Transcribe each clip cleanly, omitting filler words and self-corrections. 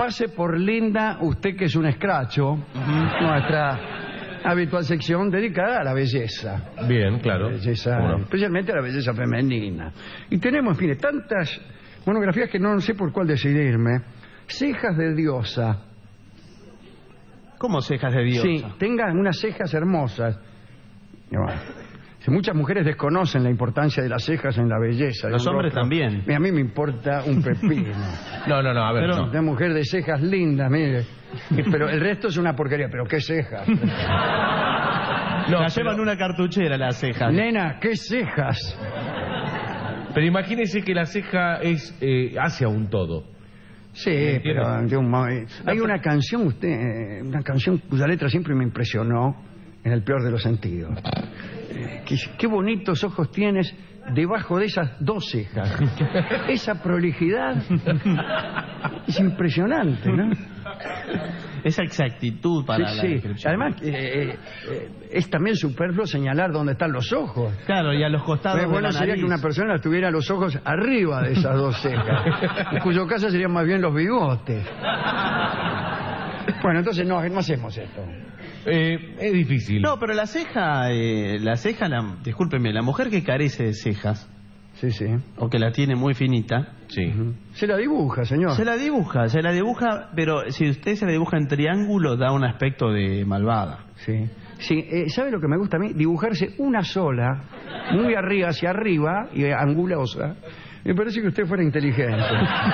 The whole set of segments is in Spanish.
pase por linda usted que es un escracho, nuestra habitual sección dedicada a la belleza. Bien, claro. Belleza, especialmente a la belleza femenina. Y tenemos, mire, tantas monografías que no sé por cuál decidirme. Cejas de diosa. ¿Cómo cejas de diosa? Sí, tengan unas cejas hermosas. Bueno, si muchas mujeres desconocen la importancia de las cejas en la belleza. Los hombres también. A mí me importa un pepino. No, a ver, no. Una mujer de cejas lindas, mire. Pero el resto es una porquería. ¿Pero qué cejas? La llevan una cartuchera las cejas. Nena, ¿qué cejas? Pero imagínese que la ceja es hacia un todo. Sí, pero hay una canción, una canción cuya letra siempre me impresionó en el peor de los sentidos. Qué bonitos ojos tienes debajo de esas dos cejas. Esa prolijidad es impresionante, ¿no? Esa exactitud para la descripción. Además, es también superfluo señalar dónde están los ojos. Claro, y a los costados bueno de la sería nariz. que una persona tuviera los ojos arriba de esas dos cejas, en cuyo caso serían más bien los bigotes. Bueno, entonces no hacemos esto. Es difícil. No, pero la ceja, discúlpeme, la mujer que carece de cejas, sí, o que la tiene muy finita, sí, se la dibuja, señor. Se la dibuja, pero si usted se la dibuja en triángulo da un aspecto de malvada. Sí. ¿Sabe lo que me gusta a mí? Dibujarse una sola, muy arriba, hacia arriba, y angulosa. Me parece que usted fuera inteligente.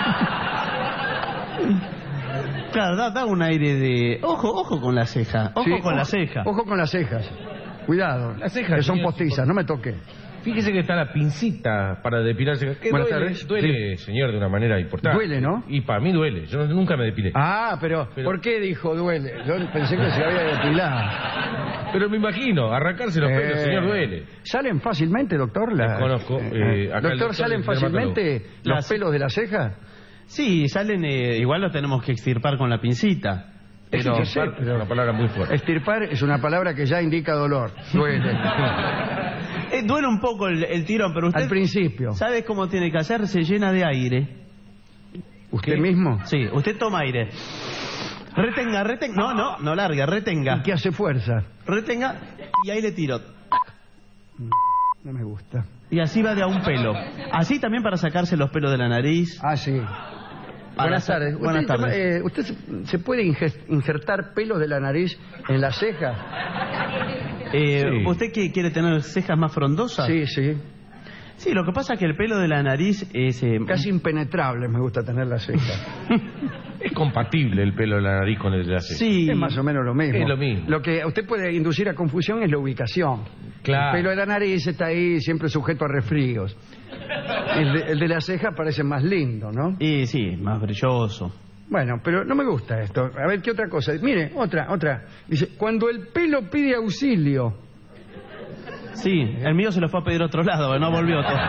Claro, da un aire de... Ojo con la ceja. Ojo con la ceja. Ojo con las cejas. Cuidado. Las cejas que son postizas, no me toque. Fíjese que está la pincita para depilarse. Buenas tardes. Duele, señor, de una manera importante. Duele, ¿no? Y para mí duele. Yo nunca me depilé. Pero ¿por qué dijo duele? Yo pensé que se había depilado. Pero me imagino, arrancarse los pelos, señor, duele. ¿Salen fácilmente, doctor? Desconozco. Doctor, ¿salen fácilmente los pelos de la ceja? Sí, salen, igual lo tenemos que extirpar con la pincita. Pero es una palabra muy fuerte. Extirpar es una palabra que ya indica dolor. Duele. Duele un poco el tirón, pero usted... Al principio. ¿Sabe cómo tiene que hacer? Se llena de aire. ¿Usted mismo? Sí, usted toma aire. Retenga. No larga, retenga. ¿Y qué hace fuerza? Retenga y ahí le tiro. No me gusta. Y así va de a un pelo. Así también para sacarse los pelos de la nariz. Sí. Buenas tardes. Buenas tardes. ¿Usted se puede injertar pelos de la nariz en la ceja? Sí. ¿Usted quiere tener cejas más frondosas? Sí. Sí, lo que pasa es que el pelo de la nariz es... Casi impenetrable me gusta tener la ceja. Es compatible el pelo de la nariz con el de la ceja. Sí. Es más o menos lo mismo. Es lo mismo. Lo que usted puede inducir a confusión es la ubicación. Claro. El pelo de la nariz está ahí siempre sujeto a resfríos. El de la ceja parece más lindo, ¿no? Y sí, más brilloso. Bueno, pero no me gusta esto. A ver, ¿qué otra cosa? Mire, otra. Dice, cuando el pelo pide auxilio. Sí, el mío se lo fue a pedir a otro lado, no volvió todo.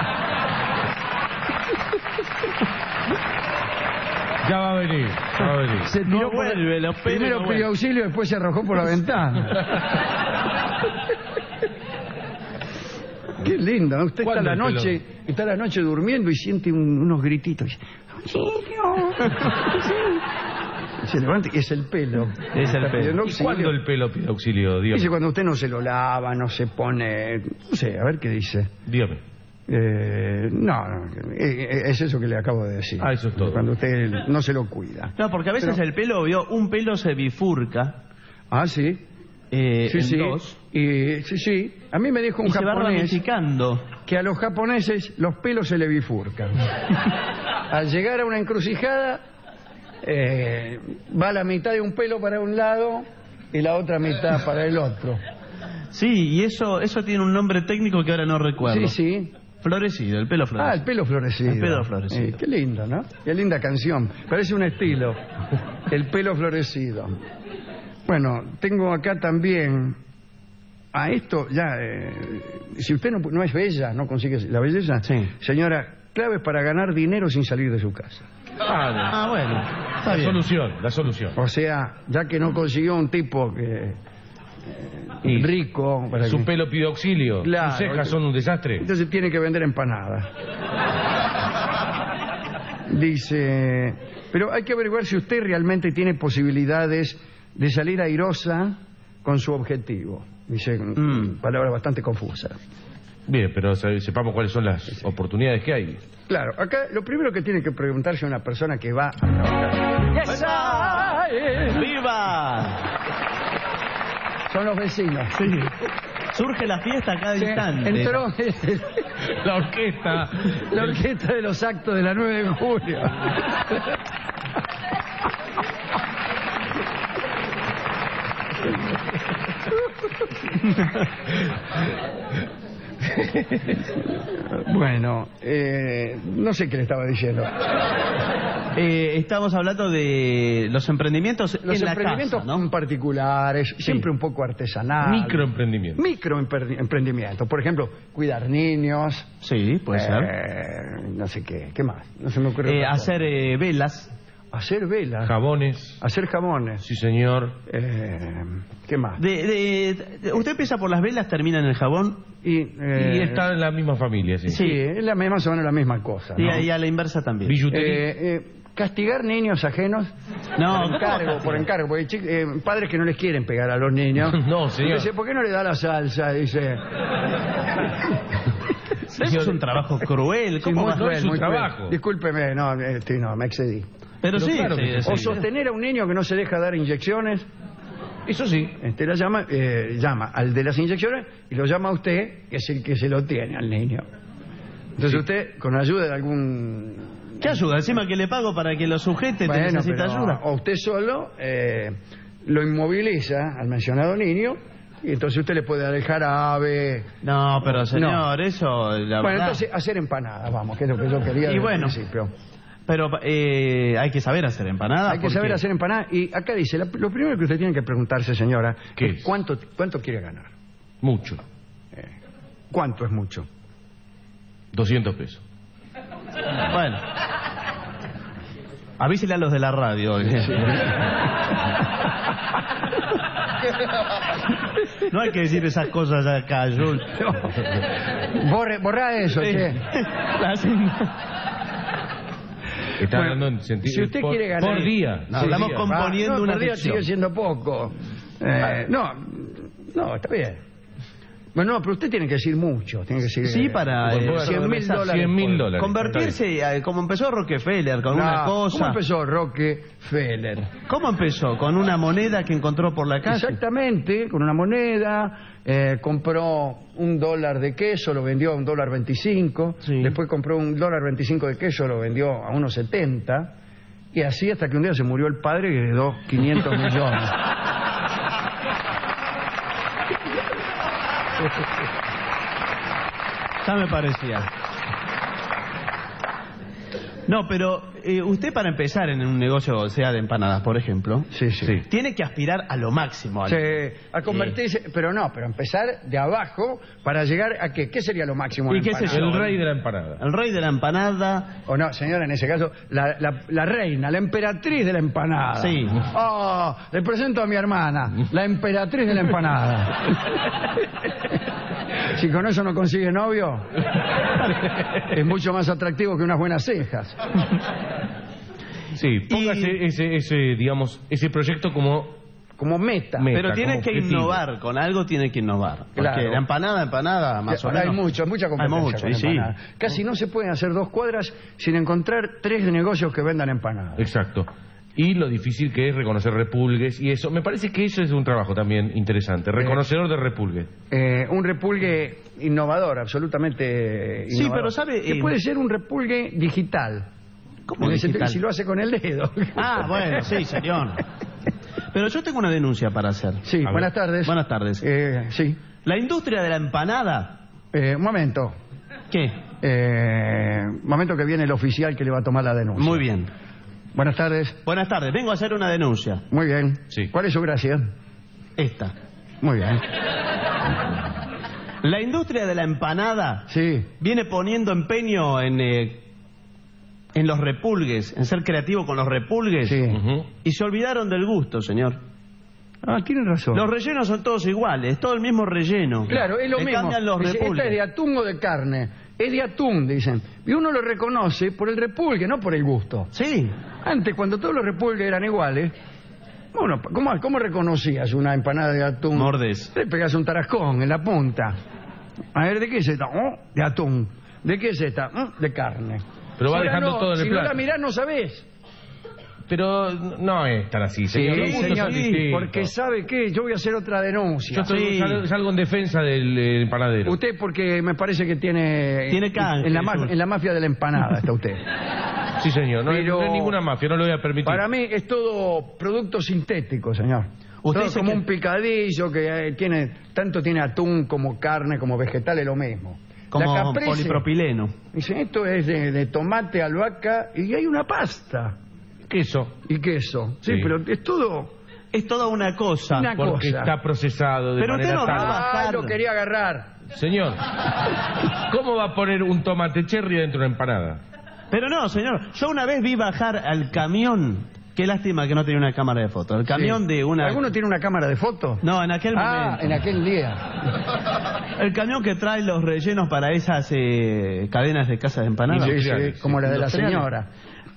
Ya va a venir. Se tiró No vuelve, los pelos primero no pidió vuelven. auxilio, después se arrojó por la ventana. Qué lindo, ¿no? Usted está ¿Cuándo la noche durmiendo y siente unos grititos. Se levanta y es el pelo. Es el pelo. ¿Y cuándo el pelo pide auxilio? Dígame. Dice cuando usted no se lo lava, no se pone... No sé, a ver qué dice. Dígame. Es eso que le acabo de decir. Eso es todo. Cuando usted no se lo cuida. No, porque a veces el pelo, un pelo se bifurca. Sí. En dos. Sí. A mí me dijo un Y se va japonés ramificando. que a los japoneses los pelos se le bifurcan. Al llegar a una encrucijada, va la mitad de un pelo para un lado y la otra mitad para el otro. Sí, y eso tiene un nombre técnico que ahora no recuerdo. Sí. Florecido, el pelo florecido. El pelo florecido. El pelo florecido. Qué lindo, ¿no? Qué linda canción. Parece un estilo. El pelo florecido. Bueno, tengo acá también... esto ya... si usted no es bella, no consigue la belleza... Sí. Señora, claves para ganar dinero sin salir de su casa. Bueno. Está bien. La solución. O sea, ya que no consiguió un tipo que... rico... para Su que- pelo pide auxilio. Claro. Sus cejas son un desastre. Entonces tiene que vender empanadas. Dice... Pero hay que averiguar si usted realmente tiene posibilidades de salir airosa con su objetivo. Dice, palabra bastante confusa. Bien, pero sepamos cuáles son las oportunidades que hay. Claro, acá lo primero que tiene que preguntarse una persona que va a trabajar... ¡Viva! Son los vecinos. Sí. Surge la fiesta a cada Sí, instante. entró La orquesta. la orquesta de los actos de la 9 de julio. Bueno, no sé qué le estaba diciendo. Estamos hablando de los emprendimientos Los en la emprendimientos casa, ¿no? particulares, siempre un poco artesanales. Microemprendimiento. Microemprendimientos. Por ejemplo, cuidar niños. Sí, puede ser. No sé qué. ¿Qué más? No se me ocurre. otra cosa. Hacer velas. Hacer velas. Jabones. Hacer jamones. Sí, señor. ¿Qué más? Usted empieza por las velas, termina en el jabón. Y está en la misma familia, sí. Sí, es más o menos la misma cosa, ¿no? Y a la inversa también. Billutería. Castigar niños ajenos No, por encargo, porque padres que no les quieren pegar a los niños. No, señor. Dice, ¿por qué no le da la salsa? Dice. Eso es un trabajo cruel. Sí, ¿Cómo muy va? cruel, es un muy cruel. trabajo. Discúlpeme, no, me excedí. Pero sí, claro que sí, O sí. sostener a un niño que no se deja dar inyecciones. Eso sí. La llama al de las inyecciones y lo llama a usted, que es el que se lo tiene al niño. Entonces usted, con ayuda de algún... ¿Qué ayuda? Encima que le pago para que lo sujete, Bueno, te necesita pero- ayuda. O usted solo lo inmoviliza al mencionado niño y entonces usted le puede dar el jarabe. No, pero señor, eso... La Bueno, verdad... entonces hacer empanadas, vamos, que es lo que yo quería Y desde bueno, el principio. Pero hay que saber hacer empanadas. Hay que saber hacer empanadas y acá dice, lo primero que usted tiene que preguntarse, señora, ¿Qué es es? cuánto quiere ganar. Mucho. ¿Cuánto es mucho? 200 pesos. Bueno. Avísele a los de la radio. No hay que decir esas cosas acá, Jules. Borra eso, che. Está Bueno, hablando en sentido si usted quiere ganar por día. No, por estamos día. componiendo una por día ficción. sigue siendo poco. No, está bien. Bueno, no, pero usted tiene que decir mucho. Tiene que decir, Sí, para $100.000. $100.000. Convertirse, como empezó Rockefeller, con una cosa. ¿Cómo empezó Rockefeller? ¿Cómo empezó? Con una moneda que encontró por la calle. Exactamente, con una moneda, compró $1 de queso, lo vendió a $1.25, Sí. después compró $1.25 de queso, lo vendió a $1.70, y así hasta que un día se murió el padre y heredó 500 millones. Ya me parecía. No, pero usted para empezar en un negocio, sea de empanadas, por ejemplo, Sí. tiene que aspirar a lo máximo. Sí, a convertirse, pero empezar de abajo para llegar a qué sería lo máximo. ¿Y en qué sé empanada? yo? El rey de la empanada. El rey de la empanada. O no, señora, en ese caso, la reina, la emperatriz de la empanada. Sí. Oh, le presento a mi hermana, la emperatriz de la empanada. Si con eso no consigue novio, es mucho más atractivo que unas buenas cejas. Sí, póngase ese proyecto como Como meta. Pero tiene como que objetivo. innovar, con algo tiene que innovar. Porque Claro. la empanada, más o Ahora menos. hay mucha competencia. Hay mucho, con y sí. empanadas. Casi no se pueden hacer 2 cuadras sin encontrar 3 negocios que vendan empanadas. Exacto. Y lo difícil que es reconocer repulgues y eso. Me parece que eso es un trabajo también interesante. Reconocedor de repulgues. Un repulgue innovador, absolutamente Sí, innovador. pero sabe, Que puede ser un repulgue digital. ¿Cómo En el sentido digital? que si lo hace con el dedo. Ah, bueno, sí, señor. Pero yo tengo una denuncia para hacer. Sí, A buenas ver. tardes. Buenas tardes. Sí. La industria de la empanada. Un momento. ¿Qué? Un momento que viene el oficial que le va a tomar la denuncia. Muy bien. Buenas tardes. Buenas tardes. Vengo a hacer una denuncia. Muy bien. Sí. ¿Cuál es su gracia? Esta. Muy bien. La industria de la empanada Sí. viene poniendo empeño en los repulgues, en ser creativo con los repulgues. Sí. Ujú. Y se olvidaron del gusto, señor. Ah, tienen razón. Los rellenos son todos iguales, todo el mismo relleno. Claro, es lo Le mismo. cambian los Dice, repulgues. esta es de atún o de carne. Es de atún, dicen. Y uno lo reconoce por el repulgue, no por el gusto. Sí. Antes, cuando todos los repulgues eran iguales, bueno, ¿cómo reconocías una empanada de atún? Mordes. Le pegas un tarascón en la punta. A ver, ¿de qué es esta? Oh, de atún. ¿De qué es esta? De carne. Pero va Ahora dejando no, todo en el si plato. no la mirás, no sabés. Pero no es tan así, señor. Los gustos son distintos. porque ¿sabe qué? Yo voy a hacer otra denuncia. Yo salgo en defensa del empanadero. Usted porque me parece que tiene... Tiene canje, en la mafia de la empanada está usted. Sí, señor. No, Pero- no hay ninguna mafia, no lo voy a permitir. Para mí es todo producto sintético, señor. Usted Todo dice como que- un picadillo que tanto tiene atún como carne, como vegetal, es lo mismo. Como La caprese, polipropileno. dice, esto es de tomate, albahaca y hay una pasta Queso. y queso. Sí, Sí. pero es todo Es toda una cosa. Una Porque cosa. está procesado de Pero usted manera no tal. va a bajar. lo quería agarrar. Señor, ¿cómo va a poner un tomate cherry dentro de una empanada? Pero no, señor. Yo una vez vi bajar al camión. Qué lástima que no tenía una cámara de foto. El camión Sí. de una... ¿Alguno tiene una cámara de foto? No, en aquel momento. En aquel día. El camión que trae los rellenos para esas cadenas de casas de empanadas. Sí, Industriales, sí, como la de la Industriales. señora.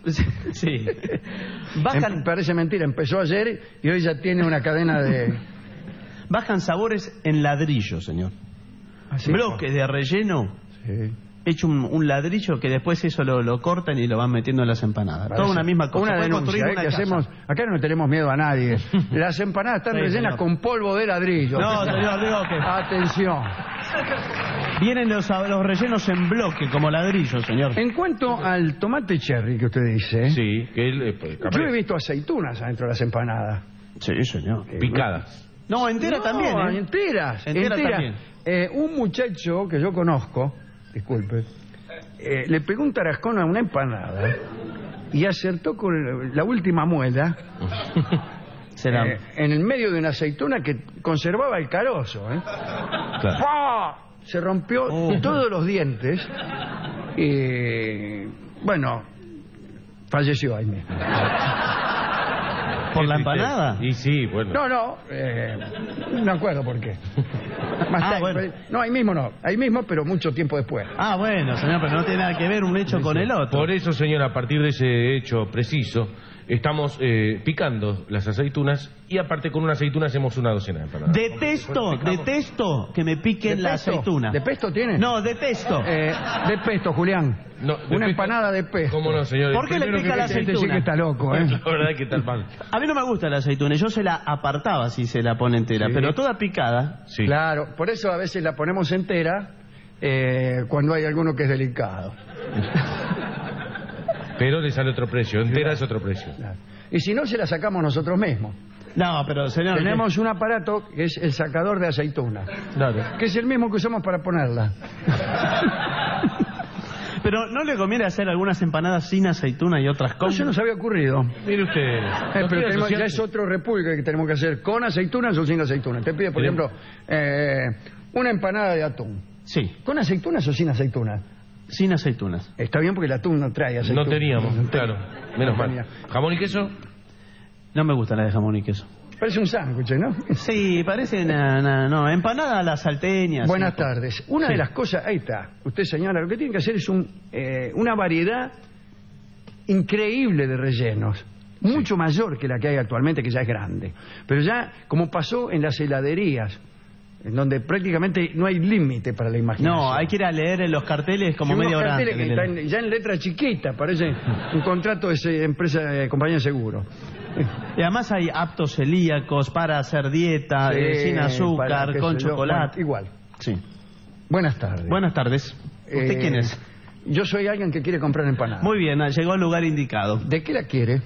Sí. Bajan, Parece mentira, empezó ayer y hoy ya tiene una cadena de... bajan sabores en ladrillo, señor. Así. Bloques de relleno Sí. hecho un ladrillo que después eso lo cortan y lo van metiendo en las empanadas. Toda una misma cosa. Una Puede construir denuncia una que casa. hacemos. Acá no tenemos miedo a nadie. Las empanadas están Sí, rellenas señor. con polvo de ladrillo. No, señor, digo que Atención. vienen los rellenos en bloque, como ladrillo, señor. En cuanto al tomate cherry que usted dice, Sí, que él... yo he visto aceitunas adentro de las empanadas. Sí, señor. picadas. No, entera No, también, ¿eh? enteras. Entera también. Un muchacho que yo conozco, disculpe, le pegó un tarascón a una empanada y acertó con la última muela Será. en el medio de una aceituna que conservaba el carozo. Claro. ¡Pah! Se rompió todos los dientes y, bueno, falleció ahí mismo. ¿Por Qué la tristeza. empanada? Y sí, bueno. No me acuerdo por qué. Más Ah, tarde, bueno. no, ahí mismo, pero mucho tiempo después. Ah, bueno, señor, pero no tiene nada que ver un hecho con el otro. Por eso, señor, a partir de ese hecho preciso, estamos picando las aceitunas y aparte con una aceituna hacemos una docena de empanadas. Detesto que me piquen ¿De la pesto? aceituna. ¿De pesto tiene? No, detesto. De pesto, Julián. No, de Una pesto- empanada de pesto. ¿Cómo no, señor? ¿Por qué le Primero pica que la me- aceituna? Este sí que está loco, ¿eh? La verdad que está mal. A mí no me gusta la aceituna, yo se la apartaba si se la pone entera, Sí. pero toda picada. Sí. Claro, por eso a veces la ponemos entera cuando hay alguno que es delicado. Pero le sale otro precio. Entera es otro precio. Claro. Y si no, se la sacamos nosotros mismos. No, pero señor... Tenemos un aparato que es el sacador de aceituna, Claro. que es el mismo que usamos para ponerla. Pero ¿no le conviene hacer algunas empanadas sin aceituna y otras No con? se nos había ocurrido. Mire usted. Pero ¿no quiere ya es otro repulgue que tenemos que hacer con aceitunas o sin aceitunas. Te pide, por Bien. ejemplo, una empanada de atún. Sí, ¿Con aceitunas o sin aceitunas? sin aceitunas. Está bien porque el atún no trae aceitunas. No teníamos, claro. Menos No mal. tenía. ¿Jamón y queso? No me gusta la de jamón y queso. Parece un sándwich, ¿no? Sí, parece no, empanada a las salteñas. Buenas sí. tardes. Una Sí. de las cosas, ahí está, usted señala, lo que tiene que hacer es una variedad increíble de rellenos, mucho mayor que la que hay actualmente, que ya es grande. Pero ya, como pasó en las heladerías, en donde prácticamente no hay límite para la imaginación. No, hay que ir a leer en los carteles como Sí, unos media hora carteles antes. que están ya en letra chiquita, parece un contrato de empresa, compañía de seguro. Y además hay aptos celíacos para hacer dieta, sin para, azúcar, qué con sé yo, chocolate. bueno, igual. Sí. Buenas tardes. Buenas tardes. ¿Usted quién es? Yo soy alguien que quiere comprar empanadas. Muy bien, llegó al lugar indicado. ¿De qué la quiere?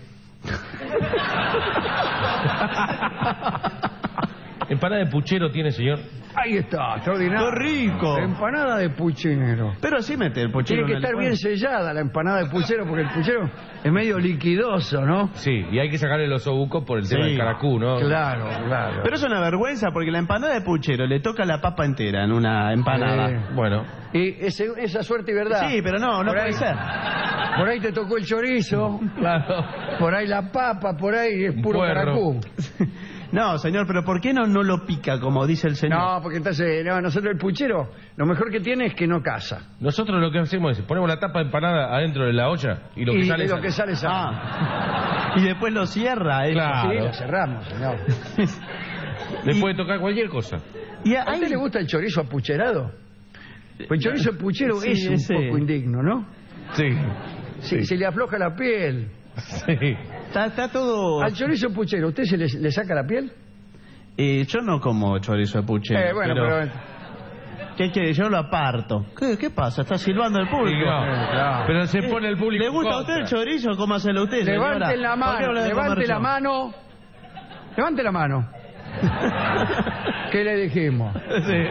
¿Empanada de puchero tiene, señor? Ahí está, extraordinario. ¡Qué rico! Empanada de puchinero. Pero sí mete el pochero. Tiene que en el estar bien licuado. sellada la empanada de puchero, porque el puchero es medio liquidoso, ¿no? Sí, y hay que sacarle los obucos por el tema Sí. del caracú, ¿no? Claro, claro. Pero es una vergüenza porque la empanada de puchero le toca la papa entera en una empanada. Bueno, Y esa suerte y verdad. Sí, pero no Por puede ahí- ser. Por ahí te tocó el chorizo, claro. por ahí la papa, por ahí es puro Puerro. caracú. No, señor, pero ¿por qué no lo pica, como dice el señor? No, porque entonces, nosotros el puchero, lo mejor que tiene es que no caza. Nosotros lo que hacemos es ponemos la tapa de empanada adentro de la olla y lo que sale lo sale. que sale sale. Y después lo cierra. Claro. Sí, lo cerramos, señor. Le puede tocar cualquier cosa. Y ¿A usted le gusta el chorizo apucherado? Pues el chorizo puchero Sí, es un ese. poco indigno, ¿no? Sí. Sí, se le afloja la piel. Sí. Está todo... Al chorizo puchero, ¿usted se le saca la piel? Yo no como chorizo de puchero. Bueno, pero... ¿Qué quiere? Yo lo aparto. ¿Qué pasa? Está silbando el Sí, público. no. Claro. Pero se pone el público. ¿Le gusta a usted el chorizo? Cómaselo usted, señora. Levanten la ¿Por qué mano, no le dejo levante comer la yo? mano. Levante la mano. ¿Qué le dijimos? Sí.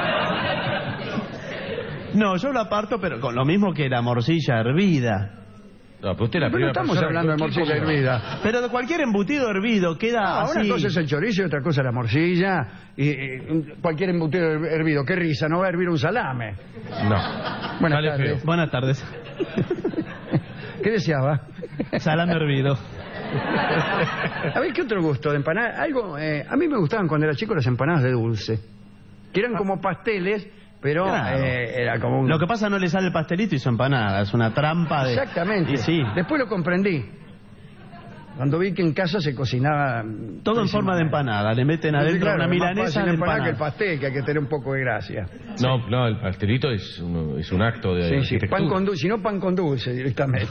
No, yo lo aparto, pero con lo mismo que la morcilla hervida. No, pero usted es la Pero no primera estamos persona hablando de que- morcilla hervida. Pero de cualquier embutido hervido queda así. Una cosa es el chorizo y otra cosa la morcilla. Y cualquier embutido hervido. Qué risa, no va a hervir un salame. No. Buenas Sale tardes. feo. Buenas tardes. ¿Qué deseaba? Salame hervido. A ver, ¿qué otro gusto de empanada? Algo, a mí me gustaban cuando era chico las empanadas de dulce. Que eran como pasteles, pero Claro. era como un... Lo que pasa no le sale el pastelito y su empanada. Es una trampa de... Exactamente. Y sí. Después lo comprendí. Cuando vi que en casa se cocinaba... Todo en forma de empanada. Le meten Sí, adentro claro, una es más milanesa fácil de la empanada que el empanada. pastel, que hay que tener un poco de gracia. No, el pastelito es un acto de Sí, sí. arquitectura. Pan con dulce, si no pan con dulce directamente.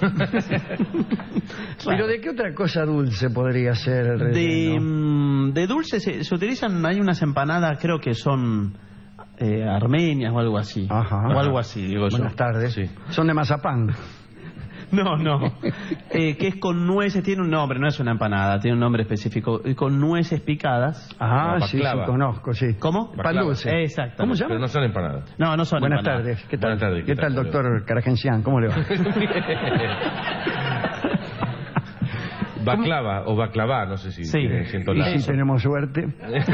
Pero ¿de qué otra cosa dulce podría ser el relleno? De dulce se utilizan, hay unas empanadas, creo que son armenias o algo así. Ajá. O algo así, digo yo. Buenas tardes. Sí. Son de mazapán. No. Que es con nueces, tiene un nombre, no es una empanada, tiene un nombre específico. Y con nueces picadas. Ah, No, sí, sí, baklava. conozco, sí. ¿Cómo? Pan Baklava. dulce. Exacto. ¿Cómo se llama? Pero no son empanadas. No son Buenas empanadas. tardes. ¿Qué tal? Buenas tardes, ¿Qué tal, ¿cómo le va? doctor Caragencián? ¿Cómo le va? Baklava o baklava, no sé si Sí. siento Y la... si tenemos suerte.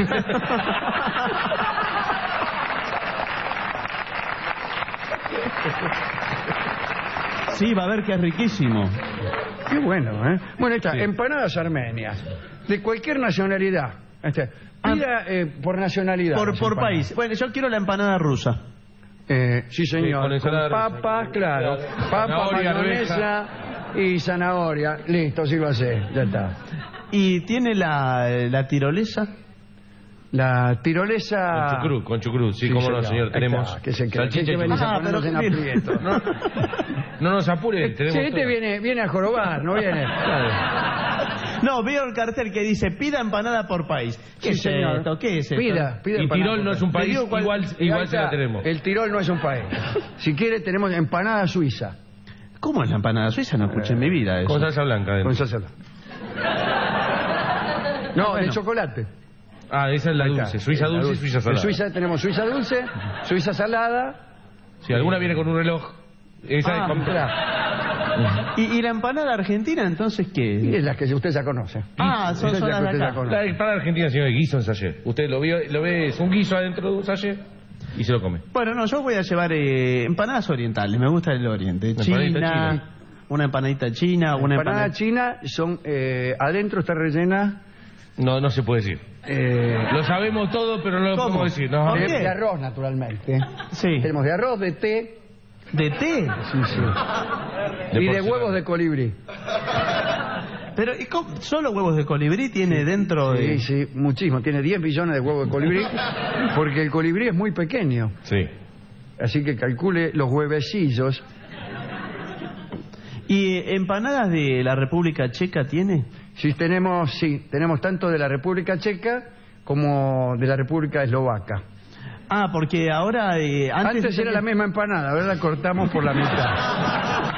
Sí, va a ver que es riquísimo. Qué bueno, ¿eh? Bueno, ahí está, Sí. empanadas armenias. De cualquier nacionalidad. Pida por nacionalidad. Por las empanadas. país. Bueno, yo quiero la empanada rusa. Sí, señor. con ensalada Con rusa. papas, claro. Claro. Papa, Zanahoria, mayonesa y zanahoria. Listo, sí va a ser. Ya está. ¿Y tiene la tirolesa? La tirolesa... Con chucrut, sí, Sí, cómo no, señor. señor. Ahí Tenemos está, que se cree. salchicha Que y venís chucrut. a ponernos en pero- aprietos. No nos apure, tenemos Sí, este todo. viene a jorobar, ¿no viene? No, veo el cartel que dice pida empanada por país. ¿Qué Sí, es señor. esto? ¿Qué es esto? Pida Y empanada Tirol por no es un país. país, Le digo cuál- igual Ahí se la está. tenemos. El Tirol no es un país. Si quiere, tenemos empanada suiza. ¿Cómo es la empanada suiza? No escuché en mi vida eso. Con salsa blanca Con adentro. salsa. No, de bueno. chocolate. Ah, esa es la Ahí está. dulce. Suiza La dulce y Suiza De salada. Suiza tenemos Suiza dulce, Suiza salada. Si alguna viene con un reloj, esa es con... Claro. ¿Y la empanada argentina entonces Y qué? es las que usted ya conoce. Ah, son Esas las que de usted ya acá. conoce. La empanada argentina, señor, es guiso en sachet. Usted lo ve, es un guiso adentro de un sachet y se lo come. Bueno, no, yo voy a llevar empanadas orientales. Me gusta el oriente. Empanadita china. Una empanadita china, una Empanada empanada... china son adentro está rellena No se puede decir. Lo sabemos todo, pero no lo ¿Cómo? podemos decir. No. ¿Por qué? de arroz naturalmente. Sí. Tenemos de arroz, de té, ¿De té? sí, sí. De y de porcelana. huevos de colibrí. Pero ¿y cómo? ¿Solo huevos de colibrí tiene dentro de...? Sí, sí, muchísimo. Tiene 10 millones de huevos de colibrí porque el colibrí es muy pequeño. Sí. Así que calcule los huevecillos. ¿Y empanadas de la República Checa tiene? Sí, tenemos tanto de la República Checa como de la República Eslovaca. Ah, porque ahora... Antes era la misma empanada, ahora la cortamos por la mitad.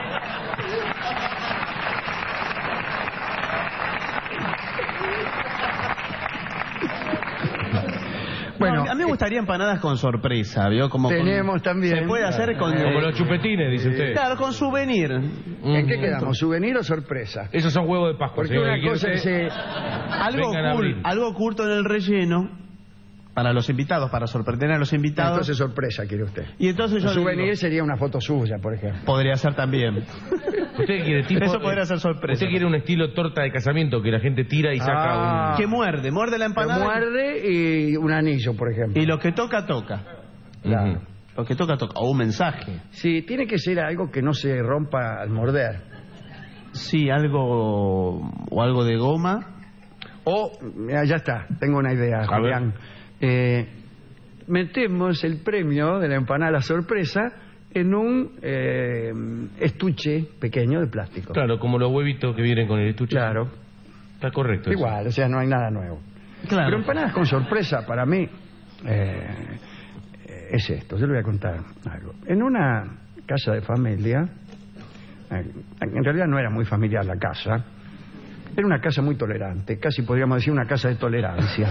Bueno, a mí me gustaría empanadas con sorpresa, ¿vio? Como tenemos también. Se puede hacer con... Como los chupetines, dice usted. Claro, con souvenir. ¿En qué quedamos? ¿Souvenir o sorpresa? Esos son huevos de Pascua. Porque señor, una ¿quiere cosa usted? es... Algo, Vengan a abrir. algo oculto en el relleno, para los invitados, para sorprender a los invitados. Entonces sorpresa quiere usted. Y entonces yo El souvenir digo, sería una foto suya, por ejemplo. podría ser también. ¿Usted quiere tipo, Eso podría ser sorpresa. ¿Usted quiere un estilo torta de casamiento que la gente tira y saca Que muerde la Que empanada. muerde y un anillo, por ejemplo. Y lo que toca, toca. Claro. Ujú. Lo que toca, toca. O un mensaje. Sí, tiene que ser algo que no se rompa al morder. Sí, algo o algo de goma. O, mira, ya está, tengo una idea, A ver. Julián. Metemos el premio de la empanada sorpresa en un estuche pequeño de plástico. Claro, como los huevitos que vienen con el estuche. Claro. Está correcto. eso. Igual, o sea, no hay nada nuevo. Claro. Pero empanadas con sorpresa, para mí, es esto. Yo le voy a contar algo. En una casa de familia, en realidad no era muy familiar la casa, era una casa muy tolerante, casi podríamos decir una casa de tolerancia.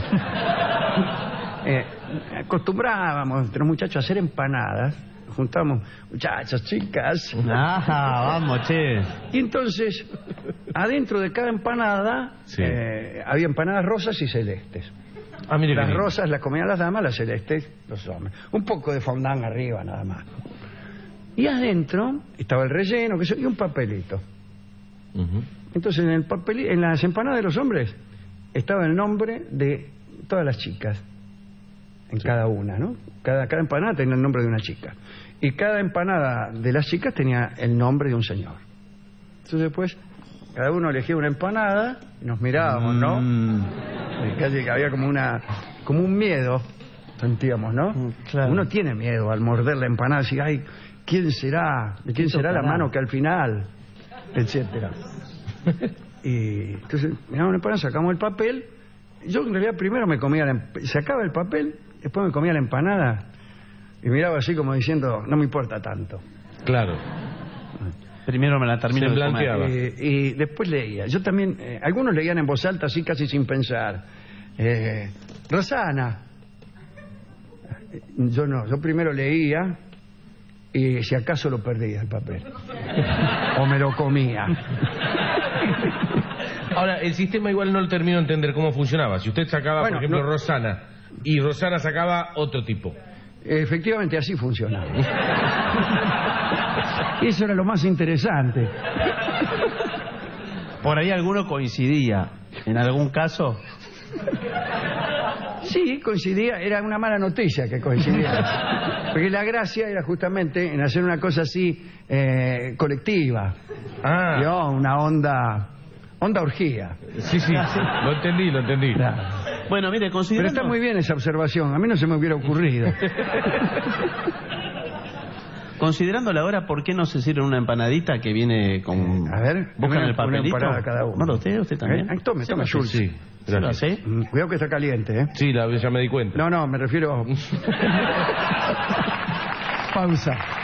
Acostumbrábamos entre los muchachos a hacer empanadas, juntábamos muchachas, chicas, Ajá, vamos, che. y entonces, adentro de cada empanada, Sí. había empanadas rosas y celestes. Ah, mire qué Las lindo. rosas las comían las damas, las celestes los hombres. Un poco de fondant arriba nada más. Y adentro estaba el relleno, que y un papelito. Ujú. Entonces en las empanadas de los hombres estaba el nombre de todas las chicas. En cada una, ¿no? Cada empanada tenía el nombre de una chica. Y cada empanada de las chicas tenía el nombre de un señor. Entonces después cada uno elegía una empanada y nos mirábamos, ¿no? Casi que había como un miedo, sentíamos, ¿no? Claro. Uno tiene miedo al morder la empanada, decir, ay, ¿quién será? ¿De quién será la mano que al final? Etcétera. Y entonces miramos la empanada, sacamos el papel. Yo en realidad primero me comía sacaba el papel, después me comía la empanada y miraba así como diciendo, no me importa tanto. Claro. Primero me la termino Se de comer. blanqueaba. Y después leía. Yo también, algunos leían en voz alta, así casi sin pensar. Rosana. Yo no, yo primero leía y si acaso lo perdía el papel. O me lo comía. Ahora, el sistema igual no lo termino de entender cómo funcionaba. Si usted sacaba, Bueno, por ejemplo, no- Rosana, y Rosana sacaba otro tipo. Efectivamente así funcionaba. Y eso era lo más interesante. Por ahí alguno coincidía. En algún caso. Sí, coincidía, era una mala noticia que coincidiera. Porque la gracia era justamente en hacer una cosa así colectiva. Ah, ¿Vio? Una onda orgía. sí, lo entendí. Bueno, mire, Pero considerando... está muy bien esa observación, a mí no se me hubiera ocurrido. Considerando la hora, ¿por qué no se sirve una empanadita que viene con... A ver, ¿buscan el una papelito? empanada cada uno. Bueno, usted también. Tome, Schultz. Sí, ¿Se lo gracias. hace? Cuidado que está caliente, ¿eh? Sí, ya me di cuenta. No, me refiero... Pausa.